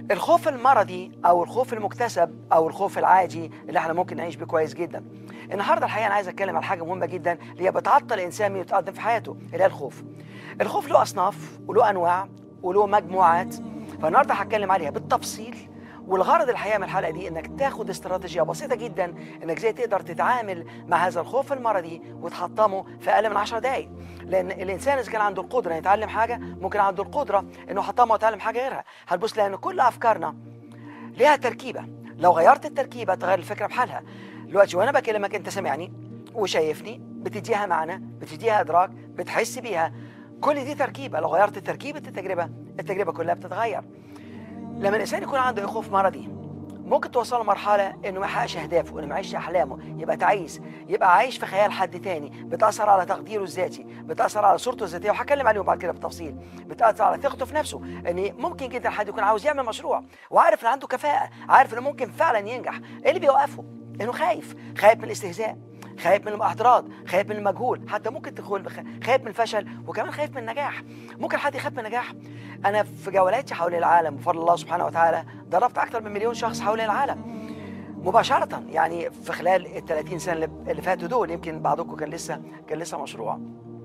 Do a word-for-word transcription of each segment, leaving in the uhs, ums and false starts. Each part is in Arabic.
الخوف المرضي او الخوف المكتسب او الخوف العادي اللي احنا ممكن نعيش بيه كويس جدا. النهارده الحقيقه انا عايز اتكلم على حاجه مهمه جدا اللي هي بتعطل الانسان من يتقدم في حياته، اللي هي الخوف. الخوف له اصناف وله انواع وله مجموعات، فالنهارده هتكلم عليها بالتفصيل. والغرض الحقيقه من الحلقه دي انك تاخد استراتيجيه بسيطه جدا انك ازاي تقدر تتعامل مع هذا الخوف المرضي وتحطمه في اقل من عشر دقائق. لان الانسان اذا كان عنده القدره يتعلم حاجه، ممكن عنده القدره انه يحطمها ويتعلم حاجه غيرها. هتبص لان كل افكارنا ليها تركيبه، لو غيرت التركيبه تغير الفكره بحالها. دلوقتي وانا بكلمك انت سامعني وشايفني، بتديها معنى، بتديها ادراك، بتحس بيها. كل دي تركيبه، لو غيرت تركيبه التجربه التجربه كلها بتتغير. لما الانسان يكون عنده خوف مرضي ممكن توصل لمرحله انه ما يحققش اهدافه، انه ما يعيش احلامه، يبقى تعيس، يبقى عايش في خيال حد تاني، بتاثر على تقديره الذاتي، بتاثر على صورته الذاتيه، وهتكلم عليهم بعد كده بالتفصيل. بتاثر على ثقته في نفسه، ان ممكن جدا حد يكون عاوز يعمل مشروع وعارف ان عنده كفاءه، عارف انه ممكن فعلا ينجح. ايه اللي بيوقفه؟ انه خايف، خايف من الاستهزاء، خايف من الاحتراض، خايف من المجهول، حتى ممكن تدخل بخ... خايف من الفشل، وكمان خايف من النجاح. ممكن حد يخاف من النجاح. انا في جولاتي حول العالم بفضل الله سبحانه وتعالى دربت اكثر من مليون شخص حول العالم مباشره، يعني في خلال ال ثلاثين سنه اللي فاتوا دول. يمكن بعضكم كان لسه كان لسه مشروع.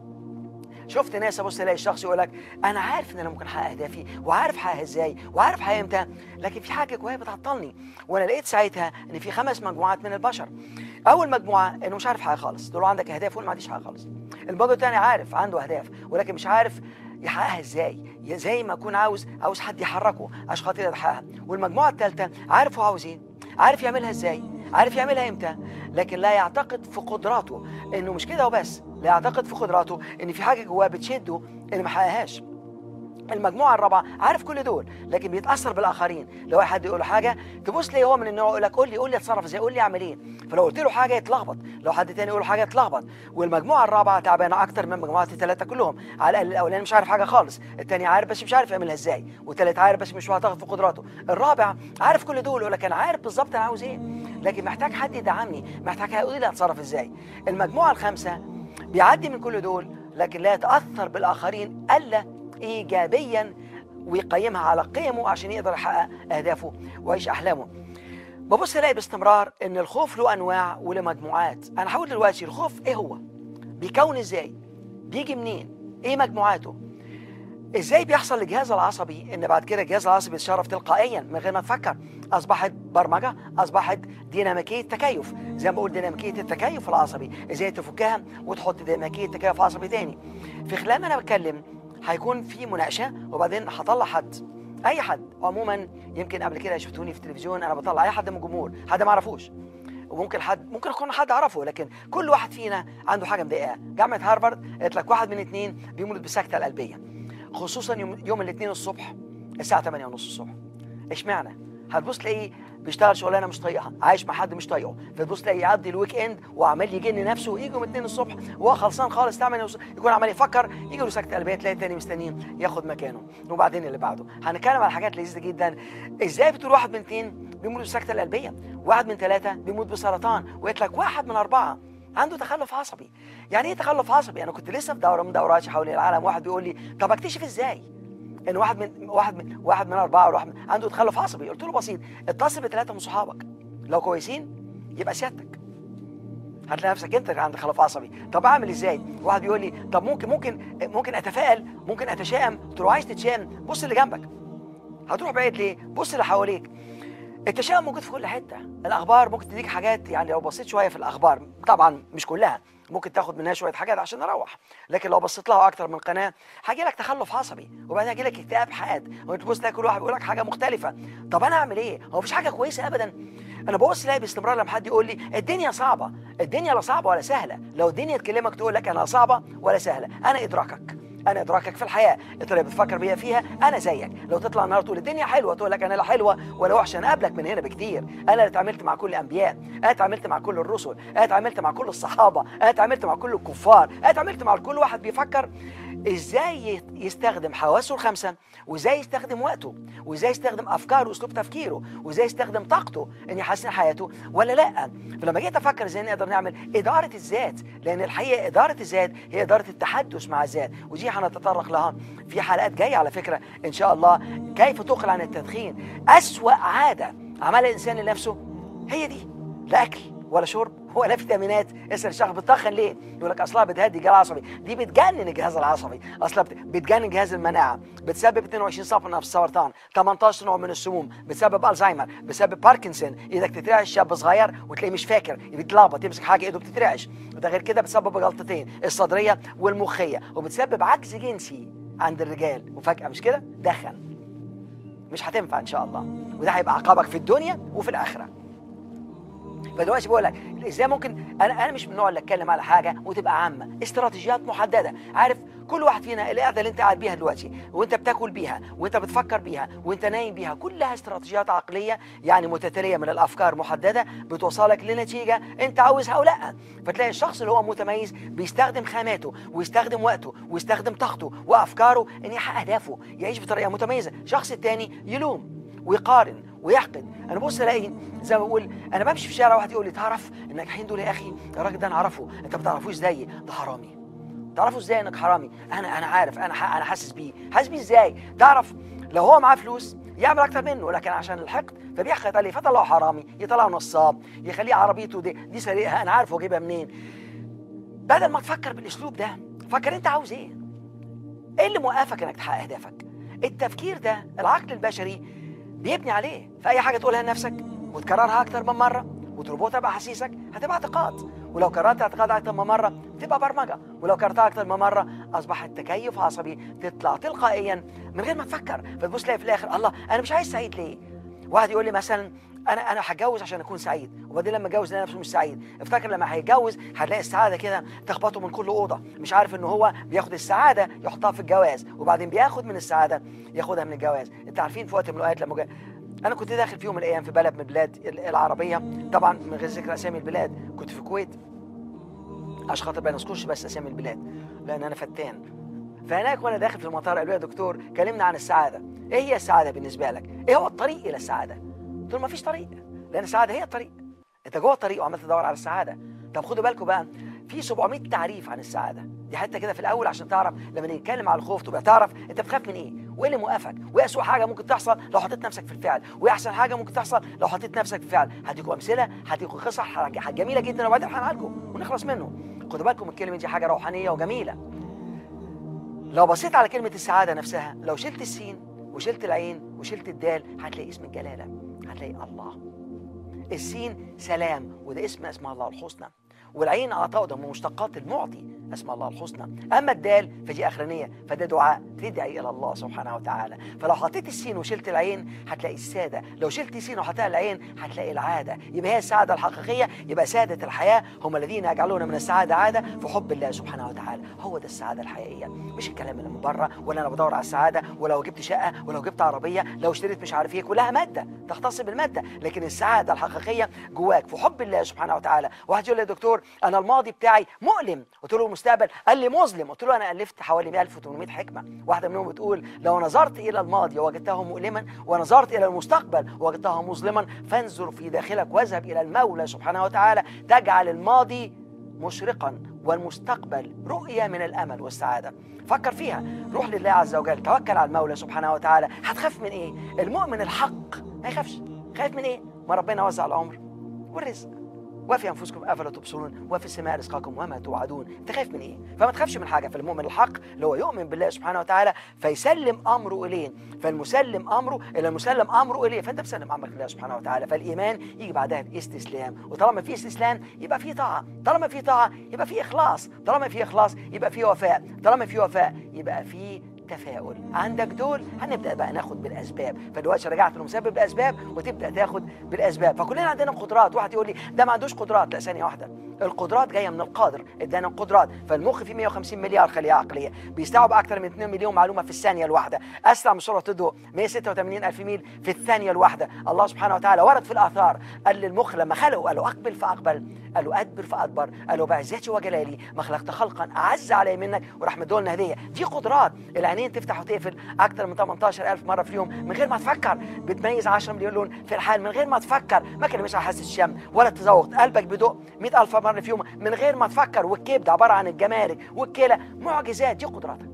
شفت ناس ابص الاقي الشخص يقول لك انا عارف ان انا ممكن احقق اهدافي، وعارف احققها ازاي، وعارف احققها امتى، لكن في حاجه جوايا بتعطلني. وانا لقيت ساعتها ان في خمس مجموعات من البشر. اول مجموعه انه مش عارف حاجه خالص، دول عندك اهداف ويقول ما عنديش حاجه خالص. الموضوع الثاني عارف عنده اهداف ولكن مش عارف يحققها ازاي، زي ما اكون عاوز عاوز حد يحركه عشان خاطر يحققها. والمجموعه الثالثه عارف هو عاوز ايه، عارف يعملها ازاي، عارف يعملها امتى، لكن لا يعتقد في قدراته. انه مش كده وبس، لا يعتقد في قدراته ان في حاجه جواه بتشده انه ما حققهاش. المجموعه الرابعه عارف كل دول لكن بيتاثر بالاخرين. لو اي حد يقول له حاجه تبص ليه هو من النوع يقول لك قول لي قول لي اتصرف ازاي، قول لي اعمل ايه. فلو قلت له حاجه يتلخبط، لو حد تاني يقول له حاجه يتلخبط. والمجموعه الرابعه تعبانه اكتر من مجموعه الثلاثه كلهم. على الاقل الاولاني مش عارف حاجه خالص، الثاني عارف بس مش عارف يعملها ازاي، والثالث عارف بس مش معتقد في قدراته، الرابع عارف كل دول يقول لك انا عارف بالظبط انا عاوز ايه لكن محتاج حد يدعمني، محتاج حد يقول لي اتصرف ازاي. المجموعه الخامسه بيعدي من كل دول لكن لا يتاثر بالاخرين الا ايجابيا، ويقيمها على قيمه عشان يقدر يحقق اهدافه ويعيش احلامه. ببص الاقي باستمرار ان الخوف له انواع وله مجموعات. انا هقول دلوقتي الخوف ايه هو، بيكون ازاي، بيجي منين، ايه مجموعاته، ازاي بيحصل للجهاز العصبي ان بعد كده الجهاز العصبي يتصرف تلقائيا من غير ما تفكر. اصبحت برمجه، اصبحت ديناميكيه تكيف. زي ما بقول ديناميكيه التكيف العصبي، ازاي تفكها وتحط ديناميكيه تكيف عصبي تاني. في خلال ما انا بتكلم هيكون في مناقشه وبعدين هطلع حد، اي حد عموما. يمكن قبل كده شفتوني في التلفزيون انا بطلع اي حد من الجمهور، حد ما اعرفوش، وممكن حد ممكن يكون حد اعرفه، لكن كل واحد فينا عنده حاجه مضايقاه. جامعه هارفارد قالت لك واحد من اثنين بيموت بالسكته القلبيه، خصوصا يوم, يوم الاثنين الصبح الساعه ثمانية ونص الصبح. اشمعنى؟ هتبص تلاقيه بيشتغل شغلانه مش طايقها، عايش مع حد مش طايقه، فتبص تلاقيه يعدي الويك اند وعمال يجن نفسه، ويجي يوم اثنين الصبح وهو خلصان خالص ثمانية يكون عمال يفكر، يجي له سكته قلبيه، تلاقي الثاني مستنيين ياخد مكانه، وبعدين اللي بعده. هنتكلم على حاجات لذيذه جدا، ازاي بتقول واحد من اثنين بيموت بالسكته القلبيه، واحد من ثلاثه بيموت بسرطان، وقلت لك واحد من اربعه عنده تخلف عصبي. يعني ايه تخلف عصبي؟ انا كنت لسه في دوره من دوراتي حول العالم، واحد بيقول لي طب اكتشف ازاي ان واحد من واحد من واحد من اربعه ولا واحد من عنده تخلف عصبي؟ قلت له بسيط، اتصل بثلاثه من صحابك، لو كويسين يبقى سيادتك هتلاقي نفسك انت عندك تخلف عصبي. طب اعمل ازاي؟ واحد بيقول لي طب ممكن ممكن ممكن اتفائل، ممكن اتشائم. قلت له عايز تتشائم بص اللي جنبك، هتروح بعيد ليه؟ بص اللي حواليك. التشاؤم موجود في كل حته، الاخبار ممكن تديك حاجات، يعني لو بصيت شويه في الاخبار، طبعا مش كلها، ممكن تاخد منها شويه حاجات عشان نروح، لكن لو بصيت لها اكتر من قناه هيجي لك تخلف عصبي، وبعدين هيجي لك اكتئاب حاد، وتبص تلاقي كل واحد بيقول لك حاجه مختلفه. طب انا اعمل ايه؟ هو مفيش حاجه كويسه ابدا. انا ببص الاقي باستمرار لما حد يقول لي الدنيا صعبه، الدنيا لا صعبه ولا سهله. لو الدنيا تكلمك تقول لك انا صعبه ولا سهله، انا ادراكك، انا ادراكك في الحياه، الطريقه بتفكر بيها فيها انا زيك. لو تطلع النهارده تقول الدنيا حلوه، تقول لك انا لا حلوه ولا وحشه، انا قبلك من هنا بكتير. انا اللي اتعاملت مع كل الانبياء، انا اتعاملت مع كل الرسل، انا اتعاملت مع كل الصحابه، انا اتعاملت مع كل الكفار، انا اتعاملت مع كل واحد بيفكر ازاي يستخدم حواسه الخمسه، وازاي يستخدم وقته، وازاي يستخدم افكاره واسلوب تفكيره، وازاي يستخدم طاقته ان يحسن حياته ولا لا. فلما جيت افكر ازاي نقدر نعمل اداره الذات، لان الحقيقه اداره الذات هي اداره التحدث مع الذات، ودي هنتطرق لها في حلقات جايه على فكره ان شاء الله. كيف تقلع عن التدخين؟ اسوأ عاده عملها الانسان لنفسه هي دي، لا اكل ولا شرب ولا فيتامينات. اسال الشخص بتدخن ليه؟ يقول لك اصلها بتهدي الجهاز العصبي. دي بتجنن الجهاز العصبي، اصلها بتجنن جهاز المناعه، بتسبب اثنين وعشرين صنف من السرطان، ثمانية عشر نوع من السموم، بتسبب الزهايمر، بتسبب باركنسون، ايدك تترعش، شاب صغير وتلاقيه مش فاكر، بيتلخبط، يمسك حاجه ايده بتترعش. وده غير كده بتسبب جلطتين، الصدريه والمخيه، وبتسبب عجز جنسي عند الرجال. وفجاه مش كده دخن، مش هتنفع ان شاء الله، وده هيبقى عقابك في الدنيا وفي الاخره. فدلوقتي بقول لك ازاي ممكن، انا انا مش من النوع اللي اتكلم على حاجه وتبقى عامه، استراتيجيات محدده. عارف كل واحد فينا القعده اللي انت قاعد بيها دلوقتي، وانت بتاكل بيها، وانت بتفكر بيها، وانت نايم بيها، كلها استراتيجيات عقليه يعني متتاليه من الافكار محدده بتوصلك لنتيجه انت عاوزها او لا. فتلاقي الشخص اللي هو متميز بيستخدم خاماته ويستخدم وقته ويستخدم طاقته وافكاره ان يحقق اهدافه، يعيش بطريقه متميزه. الشخص الثاني يلوم ويقارن ويحقد. انا بص الاقي زي ما بقول، انا بمشي في الشارع واحد يقول لي تعرف الناجحين دول يا اخي، الراجل ده انا اعرفه، انت ما تعرفوش زيي، ده حرامي. تعرفوا ازاي انك حرامي؟ انا انا عارف، انا ح- انا حاسس بيه. حاسس بيه ازاي؟ تعرف لو هو معاه فلوس يعمل اكتر منه، لكن عشان الحقد فبيحقد عليه، فطلعه حرامي، يطلعه نصاب، يخليه عربيته دي دي سرقها، انا عارف هو جايبها منين. بدل ما تفكر بالاسلوب ده، فكر انت عاوز ايه؟ ايه اللي موقفك انك تحقق اهدافك؟ التفكير ده العقل البشري بيبني عليه، فاي حاجه تقولها لنفسك وتكررها اكتر من مره وتربطها باحاسيسك هتبقى اعتقاد، ولو كررت اعتقاد اكتر من مره تبقى برمجه، ولو كررتها اكتر من مره اصبح التكيف عصبي، تطلع تلقائيا من غير ما تفكر. فتبص تلاقي في الاخر الله انا مش عايز سعيد ليه؟ واحد يقول لي مثلا انا انا هتجوز عشان اكون سعيد، وبعدين لما اتجوز لقى نفسه مش سعيد. افتكر لما هيتجوز هتلاقي السعاده كده تخبطه من كل اوضه، مش عارف ان هو بياخد السعاده يحطها في الجواز، وبعدين بياخد من السعاده ياخدها من الجواز. انت عارفين في وقت من الاوقات لما جا... انا كنت داخل في يوم من الايام في بلد من البلاد العربيه، طبعا من غير ذكر اسامي البلاد، كنت في الكويت عشان خاطر ما نذكرش بس اسامي البلاد لان انا فتان. فهناك وانا داخل في المطار قالوا لي يا دكتور كلمنا عن السعاده، ايه هي السعاده بالنسبه لك؟ ايه هو الطريق الى السعاده؟ قلت له ما فيش طريق، لان السعاده هي الطريق، انت جوه الطريق وعمال تدور على السعاده. طب خدوا بالكم بقى في سبعمائة تعريف عن السعاده، دي حته كده في الاول عشان تعرف لما نتكلم على الخوف تبقى تعرف انت بتخاف من ايه وايه اللي موقفك، وايه اسوء حاجه ممكن تحصل لو حطيت نفسك في الفعل، وايه احسن حاجه ممكن تحصل لو حطيت نفسك في الفعل. هديكم امثله، هديكم قصص جميله جدا وبعدين هنعالجه ونخلص منه. خدوا بالكم الكلمه دي حاجه روحانيه وجميله. لو بصيت على كلمه السعاده نفسها، لو شلت السين وشلت العين وشلت الدال هتلاقي اسم الجلاله، هتلاقي الله. السين سلام وده اسم اسماء الله الحسنى، والعين عطاء ده من مشتقات المعطي اسماء الله الحسنى. اما الدال فدي اخرانيه، فده دعاء تدعي الى الله سبحانه وتعالى. فلو حطيت السين وشلت العين هتلاقي الساده، لو شلت السين وحطيت العين هتلاقي العاده. يبقى هي السعاده الحقيقيه، يبقى ساده الحياه هم الذين يجعلون من السعاده عاده في حب الله سبحانه وتعالى. هو ده السعاده الحقيقيه، مش الكلام اللي من بره، ولا انا بدور على السعاده ولو جبت شقه ولو جبت عربيه لو اشتريت مش عارف ايه، كلها ماده تختص بالماده. لكن السعاده الحقيقيه جواك في حب الله سبحانه وتعالى. واحد يقول لي يا دكتور انا الماضي بتاعي مؤلم، قلت له المستقبل، قال لي مظلم، قلت له انا الفت حوالي ألف وثمانمائة حكمه، واحده منهم بتقول لو نظرت الى الماضي وجدته مؤلما ونظرت الى المستقبل وجدته مظلما فانظر في داخلك واذهب الى المولى سبحانه وتعالى تجعل الماضي مشرقا والمستقبل رؤيه من الامل والسعاده. فكر فيها، روح لله عز وجل، توكل على المولى سبحانه وتعالى. هتخاف من ايه؟ المؤمن الحق ما يخافش. خايف من ايه؟ ما ربنا وزع العمر والرزق، وفي انفسكم افلا تبصرون وفي السماء رزقكم وما توعدون. انت خايف من ايه؟ فما تخافش من حاجه. فالمؤمن الحق اللي هو يؤمن بالله سبحانه وتعالى فيسلم امره اليه، فالمسلم امره الى المسلم امره اليه، فانت مسلم امرك لله سبحانه وتعالى. فالايمان يجي بعدها الاستسلام، وطالما في استسلام يبقى في طاعه، طالما في طاعه يبقى في اخلاص، طالما في اخلاص يبقى في وفاء، طالما في وفاء يبقى في تفاؤل. عندك دول هنبدا بقى ناخد بالاسباب. فدلوقتي رجعت لمسبب الاسباب وتبدا تاخد بالاسباب. فكلنا عندنا قدرات. واحد يقول لي ده ما عندوش قدرات، لا ثانيه واحده، القدرات جايه من القادر، ادانا القدرات. فالمخ فيه مئة وخمسين مليار خليه عقليه، بيستوعب اكثر من اثنين مليون معلومه في الثانيه الواحده، اسرع من سرعه الضوء، مئة وستة وثمانين الف ميل في الثانيه الواحده. الله سبحانه وتعالى ورد في الاثار قال للمخ لما خلقه قال له اقبل فاقبل، قال له ادبر فادبر، قال له بعزتي وجلالي ما خلقت خلقا اعز علي منك وراح مدولنا هديه. دي قدرات. العينين تفتح وتقفل اكثر من ثمانية عشر ألف مره في اليوم من غير ما تفكر، بتميز عشرة مليون لون في الحال من غير ما تفكر، ما كان مش على حاسه الشم ولا التذوق. قلبك بدق مئة ألف مره في يوم من غير ما تفكر. والكبد عباره عن الجمارك والكلى، معجزات. دي قدراتك.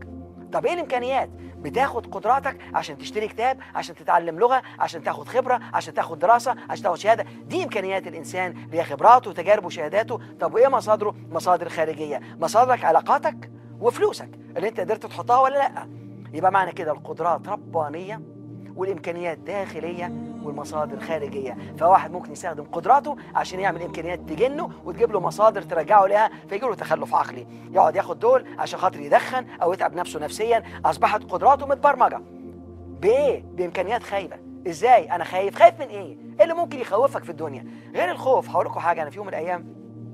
طب ايه الامكانيات؟ بتاخد قدراتك عشان تشتري كتاب، عشان تتعلم لغه، عشان تاخد خبره، عشان تاخد دراسه، عشان تاخد شهاده. دي امكانيات الانسان اللي هي خبراته وتجاربه وشهاداته. طب وايه مصادره؟ مصادر خارجيه. مصادرك علاقاتك وفلوسك اللي انت قدرت تحطها ولا لا. يبقى معنى كده القدرات ربانيه والامكانيات داخليه والمصادر خارجيه. فواحد ممكن يستخدم قدراته عشان يعمل امكانيات تجنه وتجيب له مصادر ترجعه لها، فيجي له تخلف عقلي، يقعد ياخد دول عشان خاطر يدخن او يتعب نفسه نفسيا. اصبحت قدراته متبرمجه بايه؟ بامكانيات خايبه. ازاي انا خايف؟ خايف من ايه؟ ايه اللي ممكن يخوفك في الدنيا غير الخوف؟ هقول لكم حاجه. انا في يوم من الايام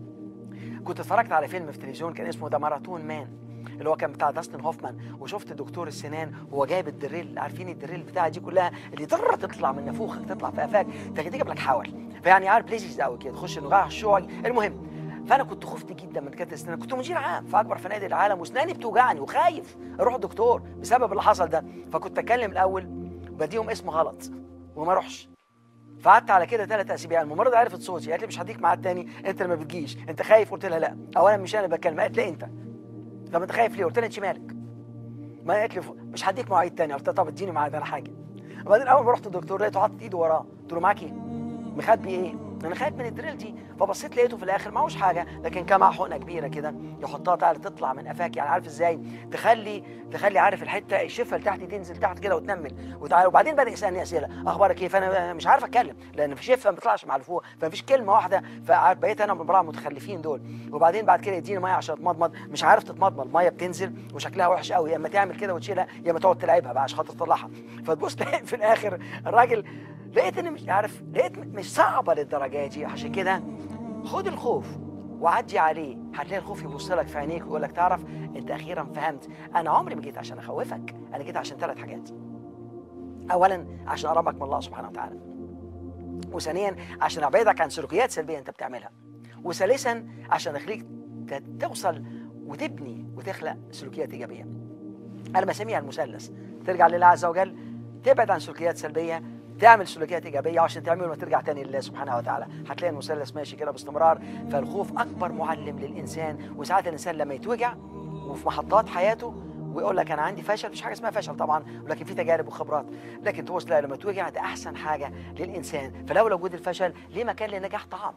كنت اتفرجت على فيلم في التلفزيون كان اسمه ذا ماراثون مان، اللي هو كان بتاع داستن هوفمان، وشفت دكتور السنان وهو جايب الدريل. عارفين الدريل بتاعها دي كلها اللي تضر تطلع من نافوخك، تطلع في قفاك، تجيب لك حول. فيعني عارف ليزيز قوي كده، تخش النقاع الشوعي. المهم، فانا كنت خفت جدا من دكاتره السنان. كنت مدير عام في اكبر فنادق العالم واسناني بتوجعني وخايف اروح الدكتور بسبب اللي حصل ده. فكنت اتكلم الاول بديهم اسم غلط وما اروحش. فقعدت على كده ثلاث اسابيع. الممرضه عرفت صوتي، قالت لي مش هديك ميعاد تاني، انت اللي ما بتجيش، انت خايف. قلت لها لا، اولا مش انا بتكلم. قالت لي انت. طب انت خايف ليه؟ قلت لها انت مالك؟ ما قالت لي مش هديك مواعيد تاني. قلت لها طب اديني ميعاد انا حاجه. وبعدين اول ما رحت الدكتور لقيته حاطط ايده وراه. قلت له معاك ايه؟ مخبي ايه؟ انا خايف من الدريل دي. فبصيت لقيته في الاخر معهوش حاجه، لكن كان معاه حقنه كبيره كده يحطها تعالى تطلع من قفاك. يعني عارف ازاي تخلي تخلي عارف الحته الشفه اللي تحت تنزل تحت كده وتنمل وتعالى. وبعدين بدا يسالني اسئله، اخبارك ايه؟ فانا مش عارف اتكلم لان في شفه ما بيطلعش مع اللي فوق، فمفيش كلمه واحده. فبقيت انا من البراءه المتخلفين دول. وبعدين بعد كده يديني ميه عشان اتمضمض، مش عارف تتمضمض، الميه بتنزل وشكلها وحش قوي، يا اما تعمل كده وتشيلها يا اما تقعد تلعبها بقى عشان خاطر تطلعها. فتبص في الاخر الراجل لقيت اني مش عارف، لقيت مش صعبه للدرجه دي. عشان كده خد الخوف وعدي عليه، هتلاقي الخوف يبص لك في عينيك ويقول لك تعرف انت اخيرا فهمت انا عمري ما جيت عشان اخوفك، انا جيت عشان ثلاث حاجات. اولا عشان اقربك من الله سبحانه وتعالى، وثانيا عشان ابعدك عن سلوكيات سلبيه انت بتعملها، وثالثا عشان اخليك توصل وتبني وتخلق سلوكيات ايجابيه. انا بسميها المثلث، ترجع لله عز وجل، تبعد عن سلوكيات سلبيه، تعمل سلوكيات ايجابيه، عشان تعمل وترجع تاني لله سبحانه وتعالى. هتلاقي المثلث ماشي كده باستمرار. فالخوف اكبر معلم للانسان. وساعات الانسان لما يتوجع وفي محطات حياته ويقول لك انا عندي فشل، مفيش حاجه اسمها فشل طبعا، ولكن في تجارب وخبرات، لكن تبص لا لما توجع ده احسن حاجه للانسان. فلولا وجود الفشل ليه مكان للنجاح طعام.